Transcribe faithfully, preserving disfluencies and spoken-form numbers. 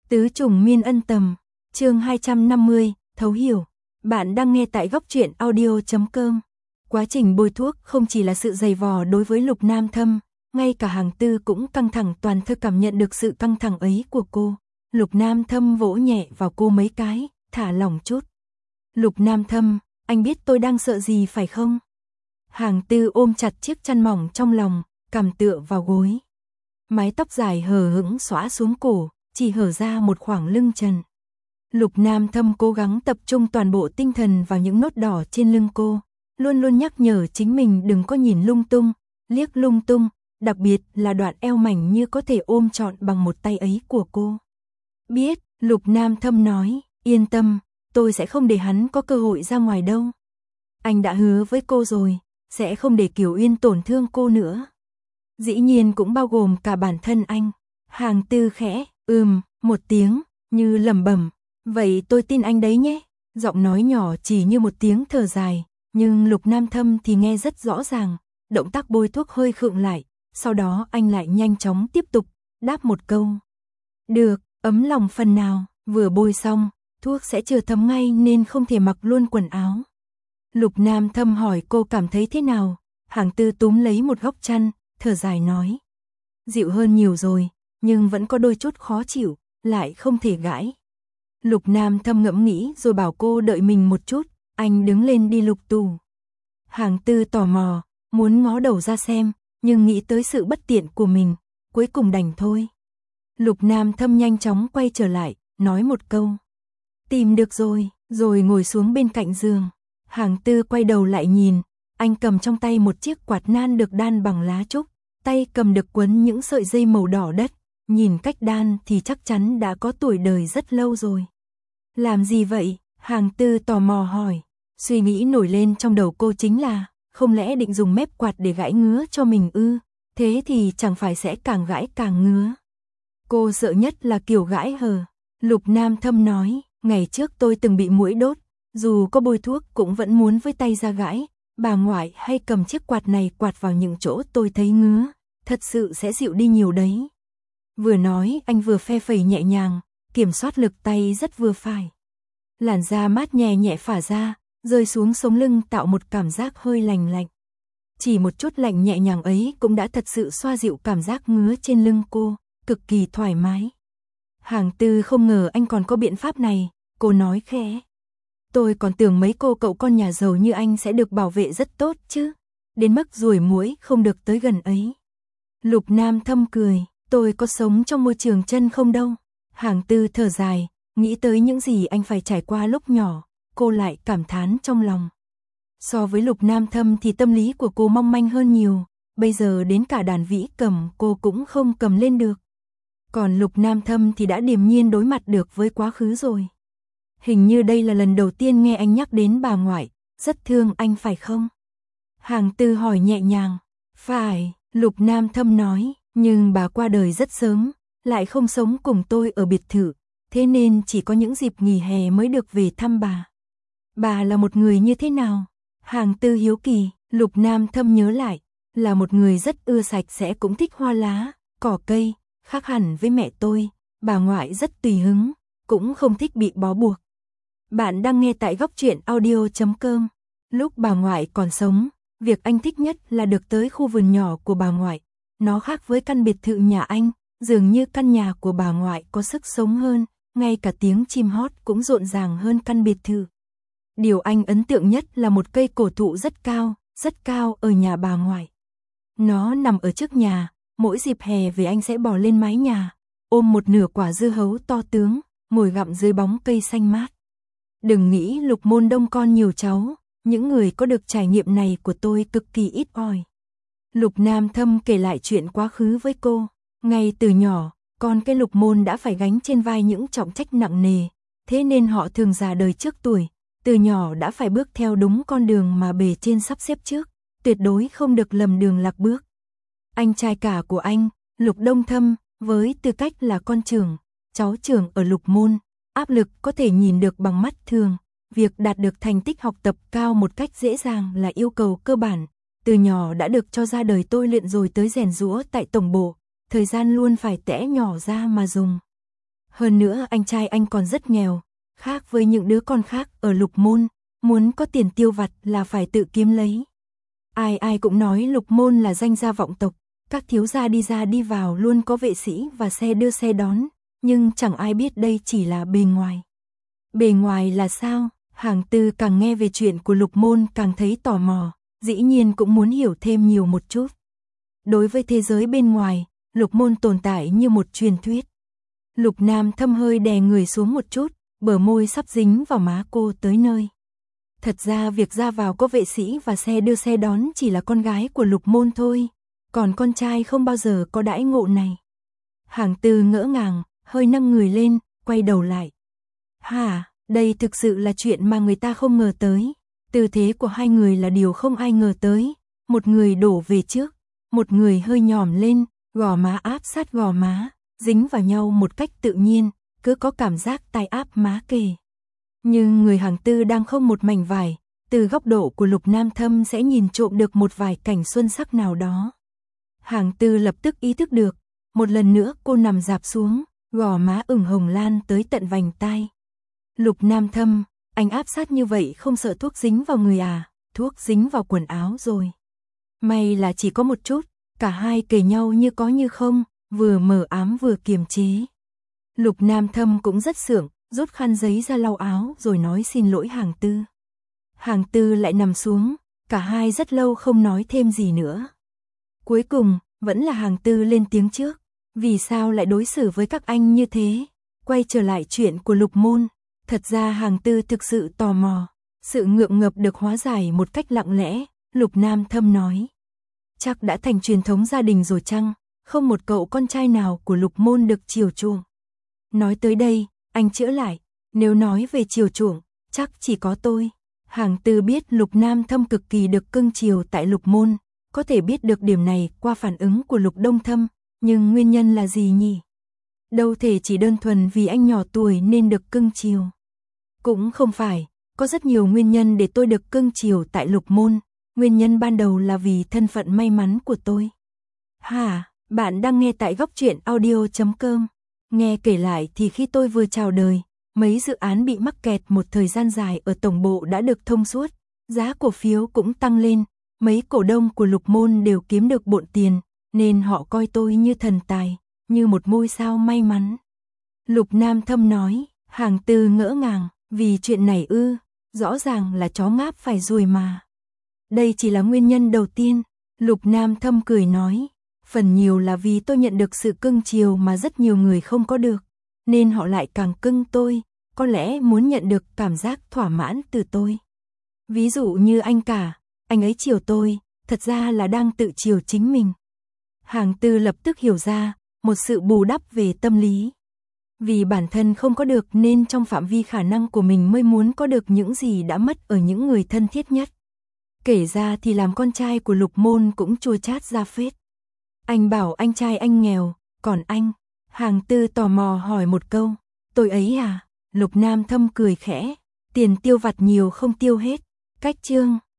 Tứ trùng miên ân tầm, chương hai trăm năm mươi, thấu hiểu. Bạn đang nghe tại góc truyện audio chấm com. Quá trình bôi thuốc không chỉ là sự dày vò đối với Lục Nam Thâm, ngay cả Hàng Tư cũng căng thẳng, toàn thơ cảm nhận được sự căng thẳng ấy của cô. Lục Nam Thâm vỗ nhẹ vào cô mấy cái, thả lỏng chút. Lục Nam Thâm, anh biết tôi đang sợ gì phải không? Hàng Tư ôm chặt chiếc chăn mỏng trong lòng, cằm tựa vào gối. Mái tóc dài hờ hững xõa xuống cổ, chỉ hở ra một khoảng lưng trần. Lục Nam Thâm cố gắng tập trung toàn bộ tinh thần vào những nốt đỏ trên lưng cô, luôn luôn nhắc nhở chính mình đừng có nhìn lung tung, liếc lung tung, đặc biệt là đoạn eo mảnh như có thể ôm trọn bằng một tay ấy của cô. Biết, Lục Nam Thâm nói, yên tâm, tôi sẽ không để hắn có cơ hội ra ngoài đâu. Anh đã hứa với cô rồi, sẽ không để Kiều Uyên tổn thương cô nữa. Dĩ nhiên cũng bao gồm cả bản thân anh. Hàng Tư khẽ, ừm, một tiếng, như lẩm bẩm, vậy tôi tin anh đấy nhé. Giọng nói nhỏ chỉ như một tiếng thở dài, nhưng Lục Nam Thâm thì nghe rất rõ ràng. Động tác bôi thuốc hơi khựng lại, sau đó anh lại nhanh chóng tiếp tục, đáp một câu. Được, ấm lòng phần nào, vừa bôi xong, thuốc sẽ chưa thấm ngay nên không thể mặc luôn quần áo. Lục Nam Thâm hỏi cô cảm thấy thế nào, Hàng Tư túm lấy một góc chăn, thở dài nói. Dịu hơn nhiều rồi, nhưng vẫn có đôi chút khó chịu, lại không thể gãi. Lục Nam Thâm ngẫm nghĩ rồi bảo cô đợi mình một chút, anh đứng lên đi lục tủ. Hàng Tư tò mò, muốn ngó đầu ra xem, nhưng nghĩ tới sự bất tiện của mình, cuối cùng đành thôi. Lục Nam Thâm nhanh chóng quay trở lại, nói một câu. Tìm được rồi, rồi ngồi xuống bên cạnh giường. Hàng Tư quay đầu lại nhìn, anh cầm trong tay một chiếc quạt nan được đan bằng lá trúc, tay cầm được quấn những sợi dây màu đỏ đất, nhìn cách đan thì chắc chắn đã có tuổi đời rất lâu rồi. Làm gì vậy? Hàng Tư tò mò hỏi, suy nghĩ nổi lên trong đầu cô chính là, không lẽ định dùng mép quạt để gãi ngứa cho mình ư, thế thì chẳng phải sẽ càng gãi càng ngứa. Cô sợ nhất là kiểu gãi hờ. Lục Nam Thâm nói, ngày trước tôi từng bị muỗi đốt, dù có bôi thuốc cũng vẫn muốn với tay ra gãi, bà ngoại hay cầm chiếc quạt này quạt vào những chỗ tôi thấy ngứa, thật sự sẽ dịu đi nhiều đấy. Vừa nói anh vừa phe phẩy nhẹ nhàng, kiểm soát lực tay rất vừa phải. Làn da mát nhẹ nhẹ phả ra, rơi xuống sống lưng tạo một cảm giác hơi lành lạnh. Chỉ một chút lạnh nhẹ nhàng ấy cũng đã thật sự xoa dịu cảm giác ngứa trên lưng cô, cực kỳ thoải mái. Hàng Tư không ngờ anh còn có biện pháp này, cô nói khẽ. Tôi còn tưởng mấy cô cậu con nhà giàu như anh sẽ được bảo vệ rất tốt chứ, đến mức ruồi muỗi không được tới gần ấy. Lục Nam Thâm cười, tôi có sống trong môi trường chân không đâu. Hàng Tư thở dài, nghĩ tới những gì anh phải trải qua lúc nhỏ, cô lại cảm thán trong lòng. So với Lục Nam Thâm thì tâm lý của cô mong manh hơn nhiều, bây giờ đến cả đàn vĩ cầm cô cũng không cầm lên được. Còn Lục Nam Thâm thì đã điềm nhiên đối mặt được với quá khứ rồi. Hình như đây là lần đầu tiên nghe anh nhắc đến bà ngoại, rất thương anh phải không? Hàng Tư hỏi nhẹ nhàng. Phải, Lục Nam Thâm nói, nhưng bà qua đời rất sớm, lại không sống cùng tôi ở biệt thự, thế nên chỉ có những dịp nghỉ hè mới được về thăm bà. Bà là một người như thế nào? Hàng Tư hiếu kỳ. Lục Nam Thâm nhớ lại, là một người rất ưa sạch sẽ, cũng thích hoa lá, cỏ cây, khác hẳn với mẹ tôi, bà ngoại rất tùy hứng, cũng không thích bị bó buộc. Bạn đang nghe tại góc truyện audio chấm com. Lúc bà ngoại còn sống, việc anh thích nhất là được tới khu vườn nhỏ của bà ngoại. Nó khác với căn biệt thự nhà anh, dường như căn nhà của bà ngoại có sức sống hơn, ngay cả tiếng chim hót cũng rộn ràng hơn căn biệt thự. Điều anh ấn tượng nhất là một cây cổ thụ rất cao, rất cao ở nhà bà ngoại. Nó nằm ở trước nhà, mỗi dịp hè về anh sẽ bò lên mái nhà, ôm một nửa quả dưa hấu to tướng, ngồi gặm dưới bóng cây xanh mát. Đừng nghĩ Lục Môn Đông con nhiều cháu, những người có được trải nghiệm này của tôi cực kỳ ít ỏi. Lục Nam Thâm kể lại chuyện quá khứ với cô, ngay từ nhỏ, con cái Lục Môn đã phải gánh trên vai những trọng trách nặng nề, thế nên họ thường già đời trước tuổi, từ nhỏ đã phải bước theo đúng con đường mà bề trên sắp xếp trước, tuyệt đối không được lầm đường lạc bước. Anh trai cả của anh, Lục Đông Thâm, với tư cách là con trưởng, cháu trưởng ở Lục Môn, áp lực có thể nhìn được bằng mắt thường, việc đạt được thành tích học tập cao một cách dễ dàng là yêu cầu cơ bản, từ nhỏ đã được cho ra đời tôi luyện rồi tới rèn giũa tại tổng bộ, thời gian luôn phải tẽ nhỏ ra mà dùng. Hơn nữa anh trai anh còn rất nghèo, khác với những đứa con khác ở Lục Môn, muốn có tiền tiêu vặt là phải tự kiếm lấy. Ai ai cũng nói Lục Môn là danh gia vọng tộc, các thiếu gia đi ra đi vào luôn có vệ sĩ và xe đưa xe đón, nhưng chẳng ai biết đây chỉ là bề ngoài. Bề ngoài là sao? Hàng Tư càng nghe về chuyện của Lục Môn càng thấy tò mò, dĩ nhiên cũng muốn hiểu thêm nhiều một chút. Đối với thế giới bên ngoài, Lục Môn tồn tại như một truyền thuyết. Lục Nam Thâm hơi đè người xuống một chút, bờ môi sắp dính vào má cô tới nơi. Thật ra việc ra vào có vệ sĩ và xe đưa xe đón chỉ là con gái của Lục Môn thôi, còn con trai không bao giờ có đãi ngộ này. Hàng Tư ngỡ ngàng, hơi nâng người lên, quay đầu lại. Hả, đây thực sự là chuyện mà người ta không ngờ tới. Tư thế của hai người là điều không ai ngờ tới. Một người đổ về trước, một người hơi nhòm lên, gò má áp sát gò má, dính vào nhau một cách tự nhiên, cứ có cảm giác tai áp má kề. Nhưng người Hàng Tư đang không một mảnh vải, từ góc độ của Lục Nam Thâm sẽ nhìn trộm được một vài cảnh xuân sắc nào đó. Hàng Tư lập tức ý thức được, một lần nữa cô nằm rạp xuống, gò má ửng hồng lan tới tận vành tai. Lục Nam Thâm, anh áp sát như vậy không sợ thuốc dính vào người à? Thuốc dính vào quần áo rồi. May là chỉ có một chút, cả hai kề nhau như có như không, vừa mờ ám vừa kiềm chế. Lục Nam Thâm cũng rất sượng, rút khăn giấy ra lau áo rồi nói xin lỗi Hàng Tư. Hàng Tư lại nằm xuống, cả hai rất lâu không nói thêm gì nữa. Cuối cùng, vẫn là Hàng Tư lên tiếng trước. Vì sao lại đối xử với các anh như thế? Quay trở lại chuyện của Lục Môn. Thật ra Hàng Tư thực sự tò mò. Sự ngượng ngập được hóa giải một cách lặng lẽ. Lục Nam Thâm nói. Chắc đã thành truyền thống gia đình rồi chăng? Không một cậu con trai nào của Lục Môn được chiều chuộng. Nói tới đây, anh chữa lại. Nếu nói về chiều chuộng, chắc chỉ có tôi. Hàng Tư biết Lục Nam Thâm cực kỳ được cưng chiều tại Lục Môn. Có thể biết được điểm này qua phản ứng của Lục Đông Thâm. Nhưng nguyên nhân là gì nhỉ? Đâu thể chỉ đơn thuần vì anh nhỏ tuổi nên được cưng chiều. Cũng không phải, có rất nhiều nguyên nhân để tôi được cưng chiều tại Lục Môn. Nguyên nhân ban đầu là vì thân phận may mắn của tôi. Hả, bạn đang nghe tại góc truyện audio chấm com. Nghe kể lại thì khi tôi vừa chào đời, mấy dự án bị mắc kẹt một thời gian dài ở tổng bộ đã được thông suốt. Giá cổ phiếu cũng tăng lên, mấy cổ đông của Lục Môn đều kiếm được bộn tiền. Nên họ coi tôi như thần tài, như một ngôi sao may mắn. Lục Nam Thâm nói, Hàng Tư ngỡ ngàng, vì chuyện này ư, rõ ràng là chó ngáp phải ruồi mà. Đây chỉ là nguyên nhân đầu tiên, Lục Nam Thâm cười nói, phần nhiều là vì tôi nhận được sự cưng chiều mà rất nhiều người không có được, nên họ lại càng cưng tôi, có lẽ muốn nhận được cảm giác thỏa mãn từ tôi. Ví dụ như anh cả, anh ấy chiều tôi, thật ra là đang tự chiều chính mình. Hàng Tư lập tức hiểu ra, một sự bù đắp về tâm lý. Vì bản thân không có được nên trong phạm vi khả năng của mình mới muốn có được những gì đã mất ở những người thân thiết nhất. Kể ra thì làm con trai của Lục Môn cũng chua chát ra phết. Anh bảo anh trai anh nghèo, còn anh? Hàng Tư tò mò hỏi một câu, tôi ấy à? Lục Nam Thâm cười khẽ, tiền tiêu vặt nhiều không tiêu hết. Cách chương